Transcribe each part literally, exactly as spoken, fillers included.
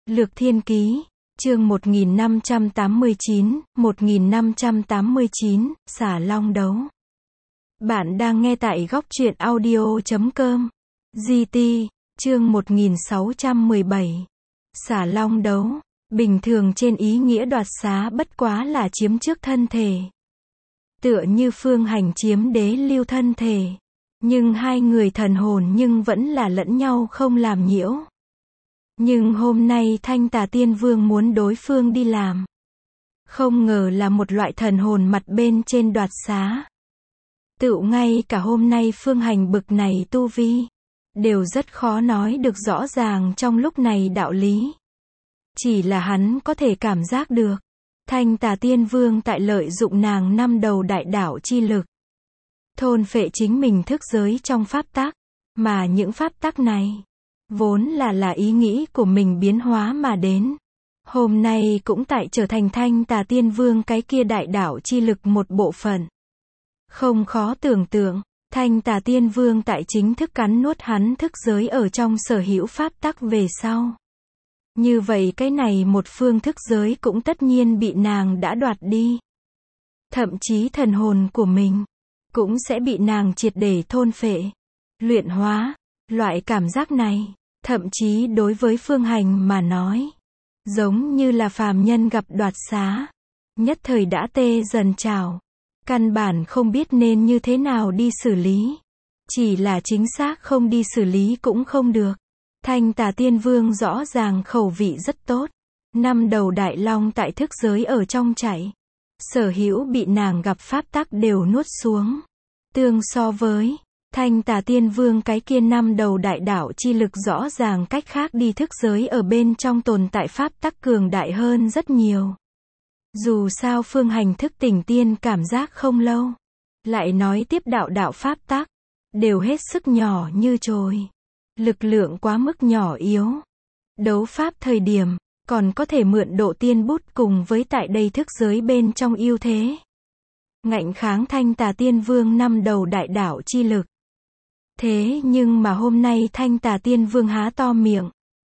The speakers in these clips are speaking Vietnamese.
Lược Thiên Ký, chương một nghìn năm trăm tám mươi chín, một nghìn năm trăm tám mươi chín, Xà Long Đấu. Bạn đang nghe tại góc truyện audio chấm com. giê tê, chương một nghìn sáu trăm mười bảy. Xà Long Đấu, bình thường trên ý nghĩa đoạt xá bất quá là chiếm trước thân thể. Tựa như Phương Hành chiếm Đế Lưu thân thể. Nhưng hai người thần hồn nhưng vẫn là lẫn nhau không làm nhiễu. Nhưng hôm nay Thanh Tà Tiên Vương muốn đối phương đi làm. Không ngờ là một loại thần hồn mặt bên trên đoạt xá. Tựu ngay cả hôm nay Phương Hành bực này tu vi, đều rất khó nói được rõ ràng trong lúc này đạo lý. Chỉ là hắn có thể cảm giác được, Thanh Tà Tiên Vương tại lợi dụng nàng năm đầu đại đạo chi lực. Thôn phệ chính mình thức giới trong pháp tắc, mà những pháp tắc này vốn là là ý nghĩ của mình biến hóa mà đến. Hôm nay cũng tại trở thành Thanh Tà Tiên Vương cái kia đại đạo chi lực một bộ phận. Không khó tưởng tượng, Thanh Tà Tiên Vương tại chính thức cắn nuốt hắn thức giới ở trong sở hữu pháp tắc về sau. Như vậy cái này một phương thức giới cũng tất nhiên bị nàng đã đoạt đi. Thậm chí thần hồn của mình cũng sẽ bị nàng triệt để thôn phệ, luyện hóa. Loại cảm giác này, thậm chí đối với Phương Hành mà nói, giống như là phàm nhân gặp đoạt xá, nhất thời đã tê dần trào, căn bản không biết nên như thế nào đi xử lý. Chỉ là chính xác không đi xử lý cũng không được. Thanh Tà Tiên Vương rõ ràng khẩu vị rất tốt. Năm đầu đại long tại thức giới ở trong chạy. Sở hữu bị nàng gặp pháp tắc đều nuốt xuống. Tương so với Thanh Tà Tiên Vương cái kia năm đầu đại đạo chi lực rõ ràng cách khác đi thức giới ở bên trong tồn tại pháp tắc cường đại hơn rất nhiều. Dù sao Phương Hành thức tỉnh tiên cảm giác không lâu. Lại nói tiếp đạo đạo pháp tắc, đều hết sức nhỏ như chồi. Lực lượng quá mức nhỏ yếu. Đấu pháp thời điểm, còn có thể mượn độ tiên bút cùng với tại đây thức giới bên trong ưu thế. Ngạnh kháng Thanh Tà Tiên Vương năm đầu đại đạo chi lực. Thế nhưng mà hôm nay Thanh Tà Tiên Vương há to miệng.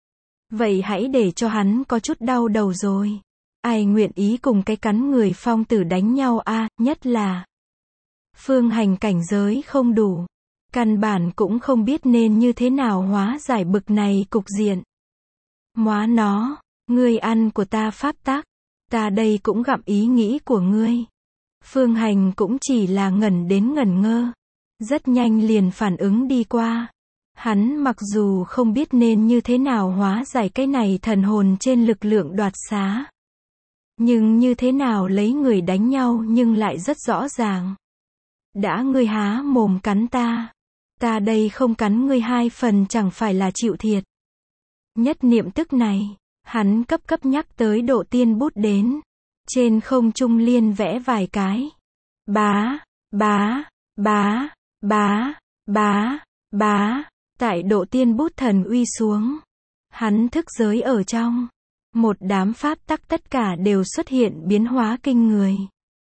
Vậy hãy để cho hắn có chút đau đầu rồi. Ai nguyện ý cùng cái cắn người phong tử đánh nhau a, à, nhất là Phương Hành cảnh giới không đủ. Căn bản cũng không biết nên như thế nào hóa giải bực này cục diện. Móa nó, ngươi ăn của ta pháp tắc, ta đây cũng gặm ý nghĩ của ngươi. Phương Hành cũng chỉ là ngẩn đến ngẩn ngơ. Rất nhanh liền phản ứng đi qua. Hắn mặc dù không biết nên như thế nào hóa giải cái này thần hồn trên lực lượng đoạt xá. Nhưng như thế nào lấy người đánh nhau nhưng lại rất rõ ràng. Đã ngươi há mồm cắn ta. Ta đây không cắn ngươi hai phần chẳng phải là chịu thiệt. Nhất niệm tức này, hắn cấp cấp nhắc tới độ tiên bút đến. Trên không trung liên vẽ vài cái. Bá, bá, bá, bá, bá, bá. Tại độ tiên bút thần uy xuống. Hắn thức giới ở trong. Một đám pháp tắc tất cả đều xuất hiện biến hóa kinh người.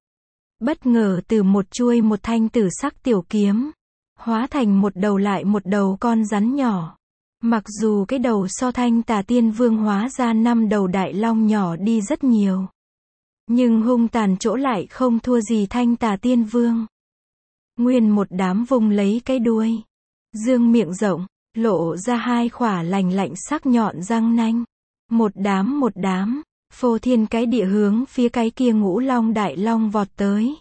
Bất ngờ từ một chuôi một thanh tử sắc tiểu kiếm. Hóa thành một đầu lại một đầu con rắn nhỏ. Mặc dù cái đầu so Thanh Tà Tiên Vương hóa ra năm đầu đại long nhỏ đi rất nhiều. Nhưng hung tàn chỗ lại không thua gì Thanh Tà Tiên Vương. Nguyên một đám vùng lấy cái đuôi. Dương miệng rộng, lộ ra hai khỏa lành lạnh sắc nhọn răng nanh. Một đám một đám, phô thiên cái địa hướng phía cái kia ngũ long đại long vọt tới.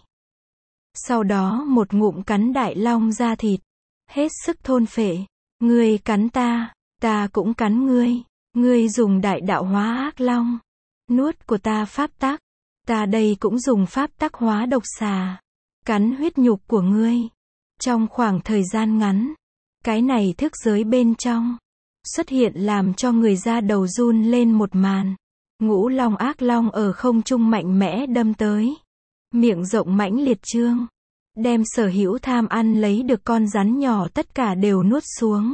Sau đó một ngụm cắn đại long ra thịt. Hết sức thôn phệ. Ngươi cắn ta, ta cũng cắn ngươi. Ngươi dùng đại đạo hóa ác long. Nuốt của ta pháp tắc. Ta đây cũng dùng pháp tắc hóa độc xà. Cắn huyết nhục của ngươi. Trong khoảng thời gian ngắn. Cái này thức giới bên trong. Xuất hiện làm cho người da đầu run lên một màn. Ngũ long ác long ở không trung mạnh mẽ đâm tới. Miệng rộng mãnh liệt trương. Đem sở hữu tham ăn lấy được con rắn nhỏ tất cả đều nuốt xuống.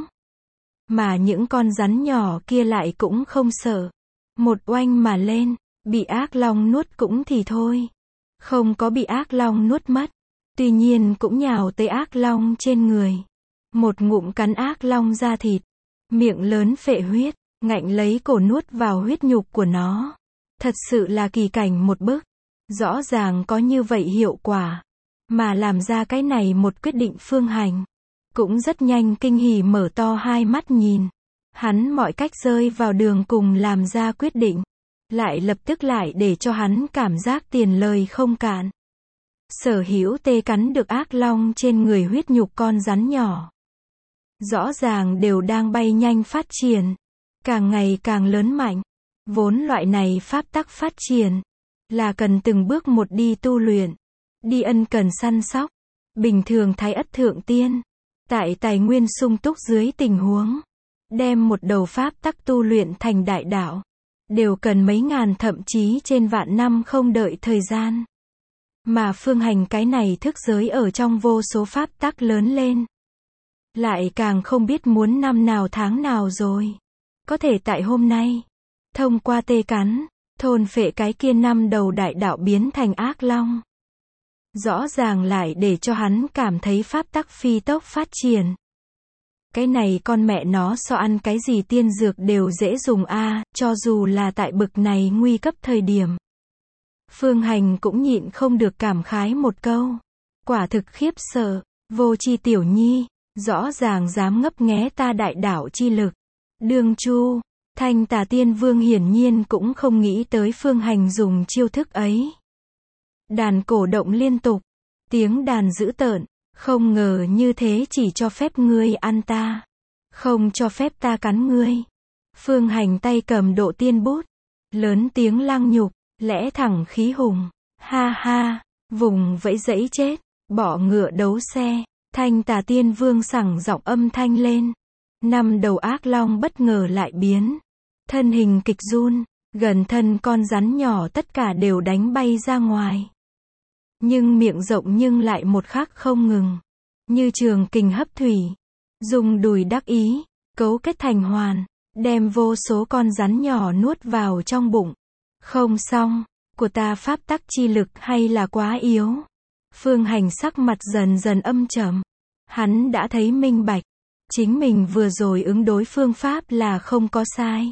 Mà những con rắn nhỏ kia lại cũng không sợ. Một oanh mà lên, bị ác long nuốt cũng thì thôi. Không có bị ác long nuốt mất. Tuy nhiên cũng nhào tới ác long trên người. Một ngụm cắn ác long ra thịt. Miệng lớn phệ huyết. ngạnh lấy cổ nuốt vào huyết nhục của nó. Thật sự là kỳ cảnh một bức. Rõ ràng có như vậy hiệu quả. Mà làm ra cái này một quyết định Phương Hành. Cũng rất nhanh kinh hỉ mở to hai mắt nhìn. Hắn mọi cách rơi vào đường cùng làm ra quyết định. Lại lập tức lại để cho hắn cảm giác tiền lời không cạn. Sở hữu tê cắn được ác long trên người huyết nhục con rắn nhỏ. Rõ ràng đều đang bay nhanh phát triển. Càng ngày càng lớn mạnh. Vốn loại này pháp tắc phát triển. Là cần từng bước một đi tu luyện. Đi ân cần săn sóc. Bình thường thái ất thượng tiên. Tại tài nguyên sung túc dưới tình huống. Đem một đầu pháp tắc tu luyện thành đại đạo. Đều cần mấy ngàn thậm chí trên vạn năm không đợi thời gian. Mà Phương Hành cái này thức giới ở trong vô số pháp tắc lớn lên. Lại càng không biết muốn năm nào tháng nào rồi. Có thể tại hôm nay. Thông qua tê cắn. Thôn phệ cái kia năm đầu đại đạo biến thành ác long. Rõ ràng lại để cho hắn cảm thấy pháp tắc phi tốc phát triển. Cái này con mẹ nó so ăn cái gì tiên dược đều dễ dùng a, à, cho dù là tại bực này nguy cấp thời điểm. Phương Hành cũng nhịn không được cảm khái một câu. Quả thực khiếp sợ, vô tri tiểu nhi, rõ ràng dám ngấp nghé ta đại đạo chi lực. Đường Chu, Thanh Tà Tiên Vương hiển nhiên cũng không nghĩ tới Phương Hành dùng chiêu thức ấy. Đàn cổ động liên tục, tiếng đàn dữ tợn, không ngờ như thế chỉ cho phép ngươi ăn ta, không cho phép ta cắn ngươi. Phương Hành tay cầm độ tiên bút, lớn tiếng lăng nhục, lẽ thẳng khí hùng, ha ha, vùng vẫy dẫy chết, bỏ ngựa đấu xe. Thanh Tà Tiên Vương sẳng giọng âm thanh lên. Năm đầu ác long bất ngờ lại biến, thân hình kịch run, gần thân con rắn nhỏ tất cả đều đánh bay ra ngoài. Nhưng miệng rộng nhưng lại một khắc không ngừng, như trường kình hấp thủy, dùng đùi đắc ý, cấu kết thành hoàn, đem vô số con rắn nhỏ nuốt vào trong bụng. Không xong, của ta pháp tắc chi lực hay là quá yếu. Phương Hành sắc mặt dần dần âm trầm. Hắn đã thấy minh bạch, chính mình vừa rồi ứng đối phương pháp là không có sai.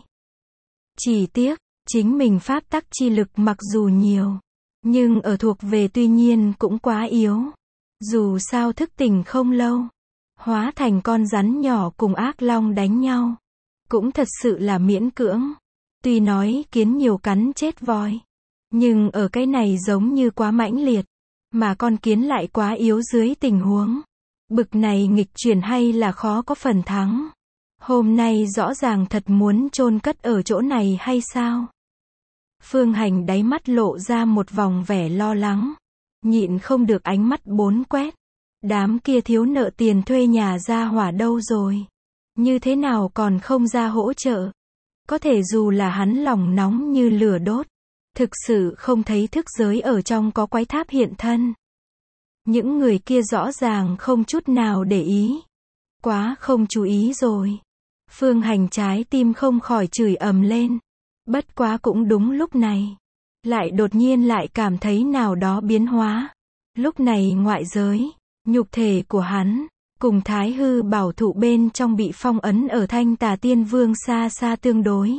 Chỉ tiếc, chính mình pháp tắc chi lực mặc dù nhiều, nhưng ở thuộc về tuy nhiên cũng quá yếu. Dù sao thức tỉnh không lâu, hóa thành con rắn nhỏ cùng ác long đánh nhau. Cũng thật sự là miễn cưỡng. Tuy nói kiến nhiều cắn chết voi, nhưng ở cái này giống như quá mãnh liệt, mà con kiến lại quá yếu dưới tình huống. Bực này nghịch chuyển hay là khó có phần thắng. Hôm nay rõ ràng thật muốn chôn cất ở chỗ này hay sao? Phương Hành đáy mắt lộ ra một vòng vẻ lo lắng. Nhịn không được ánh mắt bốn quét. Đám kia thiếu nợ tiền thuê nhà ra hỏa đâu rồi? Như thế nào còn không ra hỗ trợ? Có thể dù là hắn lòng nóng như lửa đốt. Thực sự không thấy thức giới ở trong có quái tháp hiện thân. Những người kia rõ ràng không chút nào để ý. Quá không chú ý rồi. Phương Hành trái tim không khỏi chửi ầm lên. Bất quá cũng đúng lúc này. Lại đột nhiên lại cảm thấy nào đó biến hóa. Lúc này ngoại giới, nhục thể của hắn, cùng Thái Hư bảo thụ bên trong bị phong ấn ở Thanh Tà Tiên Vương xa xa tương đối.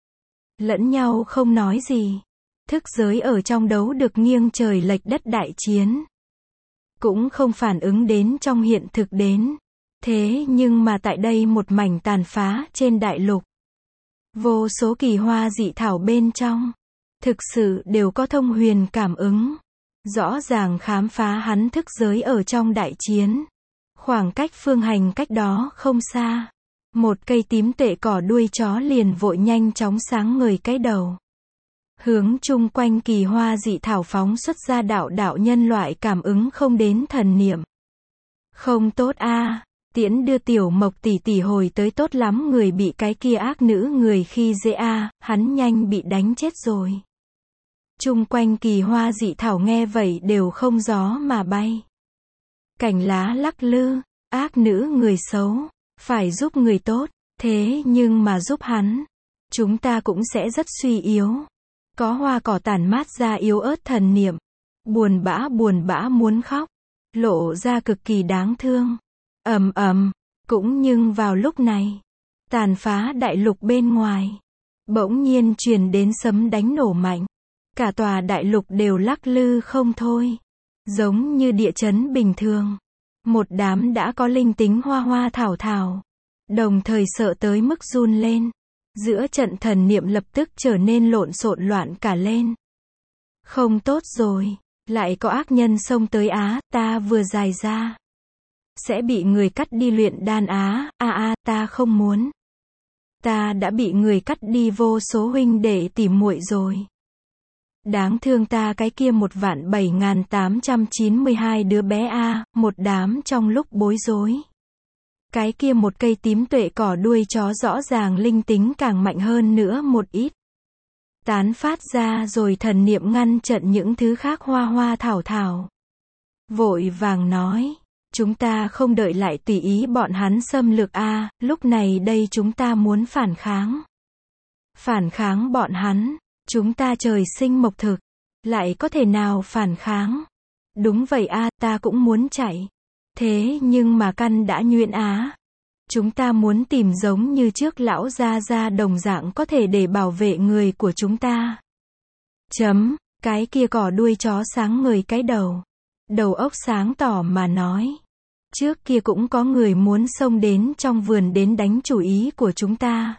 Lẫn nhau không nói gì. Thức giới ở trong đấu được nghiêng trời lệch đất đại chiến. Cũng không phản ứng đến trong hiện thực đến. Thế nhưng mà tại đây một mảnh tàn phá trên đại lục. Vô số kỳ hoa dị thảo bên trong. Thực sự đều có thông huyền cảm ứng. Rõ ràng khám phá hắn thức giới ở trong đại chiến. Khoảng cách Phương Hành cách đó không xa. Một cây tím tuệ cỏ đuôi chó liền vội nhanh chóng sáng ngời cái đầu. Hướng chung quanh kỳ hoa dị thảo phóng xuất ra đạo đạo nhân loại cảm ứng không đến thần niệm. Không tốt a, à, tiễn đưa tiểu Mộc tỷ tỷ hồi tới tốt lắm, người bị cái kia ác nữ người khi dễ a, à, hắn nhanh bị đánh chết rồi. Chung quanh kỳ hoa dị thảo nghe vậy đều không gió mà bay. Cành lá lắc lư, ác nữ người xấu, phải giúp người tốt, thế nhưng mà giúp hắn, chúng ta cũng sẽ rất suy yếu. Có hoa cỏ tản mát ra yếu ớt thần niệm, buồn bã buồn bã muốn khóc, lộ ra cực kỳ đáng thương. Ầm ầm, cũng nhưng vào lúc này, Tàn phá đại lục bên ngoài, bỗng nhiên truyền đến sấm đánh nổ mạnh. Cả tòa đại lục đều lắc lư không thôi. Giống như địa chấn bình thường. Một đám đã có linh tính hoa hoa thảo thảo. Đồng thời sợ tới mức run lên. Giữa trận thần niệm lập tức trở nên lộn xộn loạn cả lên. Không tốt rồi. Lại có ác nhân xông tới á, ta vừa dài ra. Sẽ bị người cắt đi luyện đan á, a a, ta không muốn. Ta đã bị người cắt đi vô số huynh đệ tỉ muội rồi. Đáng thương ta cái kia một vạn bảy ngàn tám trăm chín mươi hai đứa bé a, một đám trong lúc bối rối. Cái kia một cây tím tuệ cỏ đuôi chó rõ ràng linh tính càng mạnh hơn nữa một ít. Tán phát ra rồi thần niệm ngăn trận những thứ khác hoa hoa thảo thảo. Vội vàng nói, chúng ta không đợi lại tùy ý bọn hắn xâm lược a, lúc này đây chúng ta muốn phản kháng. Phản kháng bọn hắn, chúng ta trời sinh mộc thực, lại có thể nào phản kháng? Đúng vậy a, ta cũng muốn chạy. Thế nhưng mà căn đã nhuyễn á. Chúng ta muốn tìm giống như trước lão gia gia đồng dạng có thể để bảo vệ người của chúng ta. Chấm, cái kia cỏ đuôi chó sáng ngời cái đầu. Đầu óc sáng tỏ mà nói. Trước kia cũng có người muốn xông đến trong vườn đến đánh chủ ý của chúng ta.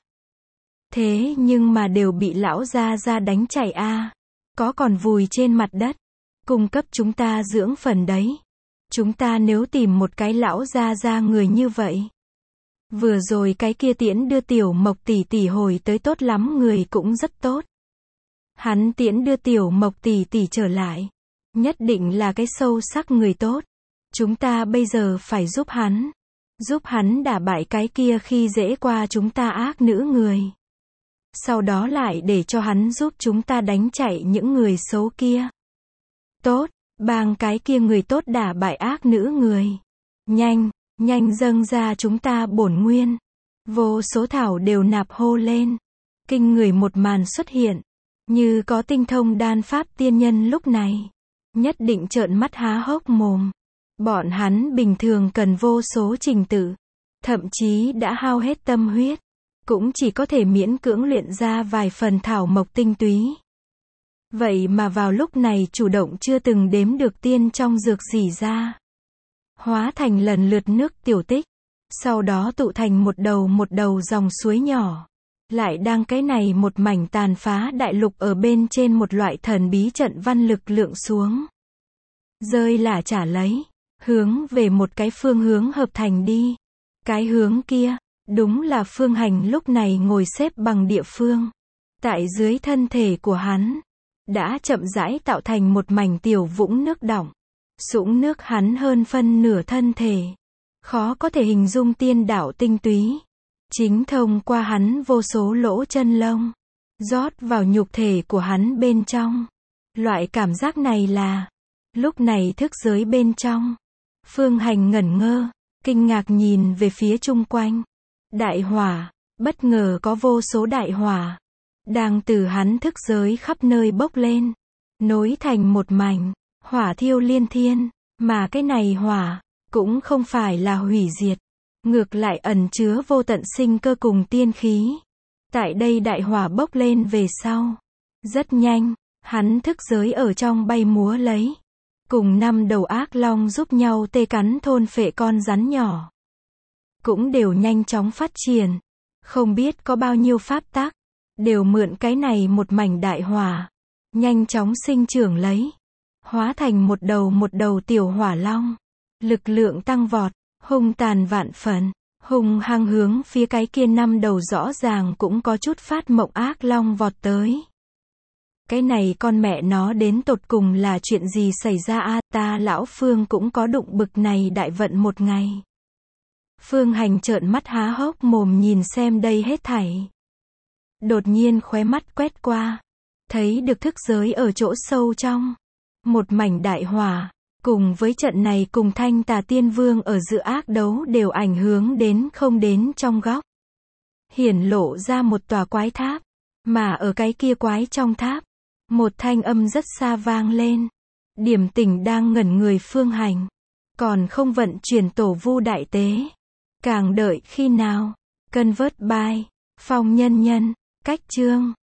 Thế nhưng mà đều bị lão gia gia đánh chạy a. Có còn vùi trên mặt đất. Cung cấp chúng ta dưỡng phần đấy. Chúng ta nếu tìm một cái lão gia gia người như vậy. Vừa rồi cái kia tiễn đưa tiểu mộc tỷ tỷ hồi tới tốt lắm, người cũng rất tốt. Hắn tiễn đưa tiểu mộc tỷ tỷ trở lại. Nhất định là cái sâu sắc người tốt. Chúng ta bây giờ phải giúp hắn. Giúp hắn đả bại cái kia khi dễ qua chúng ta ác nữ người. Sau đó lại để cho hắn giúp chúng ta đánh chạy những người xấu kia. Tốt, bang cái kia người tốt đả bại ác nữ người. Nhanh, nhanh dâng ra chúng ta bổn nguyên. Vô số thảo đều nạp hô lên. Kinh người một màn xuất hiện. Như có tinh thông đan pháp tiên nhân lúc này. Nhất định trợn mắt há hốc mồm. Bọn hắn bình thường cần vô số trình tự. Thậm chí đã hao hết tâm huyết. Cũng chỉ có thể miễn cưỡng luyện ra vài phần thảo mộc tinh túy. Vậy mà vào lúc này chủ động chưa từng đếm được tiên trong dược dỉ ra. Hóa thành lần lượt nước tiểu tích. Sau đó tụ thành một đầu một đầu dòng suối nhỏ. Lại đang cái này một mảnh tàn phá đại lục ở bên trên một loại thần bí trận văn lực lượng xuống. Rơi là trả lấy. Hướng về một cái phương hướng hợp thành đi. Cái hướng kia, đúng là Phương Hành lúc này ngồi xếp bằng địa phương. Tại dưới thân thể của hắn, đã chậm rãi tạo thành một mảnh tiểu vũng nước đọng. Sũng nước hắn hơn phân nửa thân thể. Khó có thể hình dung tiên đạo tinh túy. Chính thông qua hắn vô số lỗ chân lông. Rót vào nhục thể của hắn bên trong. Loại cảm giác này là, lúc này thức giới bên trong. Phương Hành ngẩn ngơ, kinh ngạc nhìn về phía chung quanh. Đại hỏa, bất ngờ có vô số đại hỏa. Đang từ hắn thức giới khắp nơi bốc lên. Nối thành một mảnh, hỏa thiêu liên thiên. Mà cái này hỏa, cũng không phải là hủy diệt. Ngược lại ẩn chứa vô tận sinh cơ cùng tiên khí. Tại đây đại hỏa bốc lên về sau. Rất nhanh, hắn thức giới ở trong bay múa lấy. Cùng năm đầu ác long giúp nhau tê cắn thôn phệ con rắn nhỏ. Cũng đều nhanh chóng phát triển. Không biết có bao nhiêu pháp tắc. Đều mượn cái này một mảnh đại hỏa. Nhanh chóng sinh trưởng lấy. Hóa thành một đầu một đầu tiểu hỏa long. Lực lượng tăng vọt. Hung tàn vạn phần. Hung hăng hướng phía cái kia năm đầu rõ ràng cũng có chút phát mộng ác long vọt tới. Cái này con mẹ nó đến tột cùng là chuyện gì xảy ra a, ta lão Phương cũng có đụng bực này đại vận một ngày. Phương Hành trợn mắt há hốc mồm nhìn xem đây hết thảy. Đột nhiên khóe mắt quét qua. Thấy được thức giới ở chỗ sâu trong. Một mảnh đại hỏa. Cùng với trận này cùng Thanh Tà Tiên Vương ở giữa ác đấu đều ảnh hưởng đến không đến trong góc. Hiển lộ ra một tòa quái tháp. Mà ở cái kia quái trong tháp. Một thanh âm rất xa vang lên. Điểm tỉnh đang ngẩn người Phương Hành. Còn không vận chuyển tổ vu đại tế. Càng đợi khi nào. Convert by Phong Nhân Nhân. Cách chương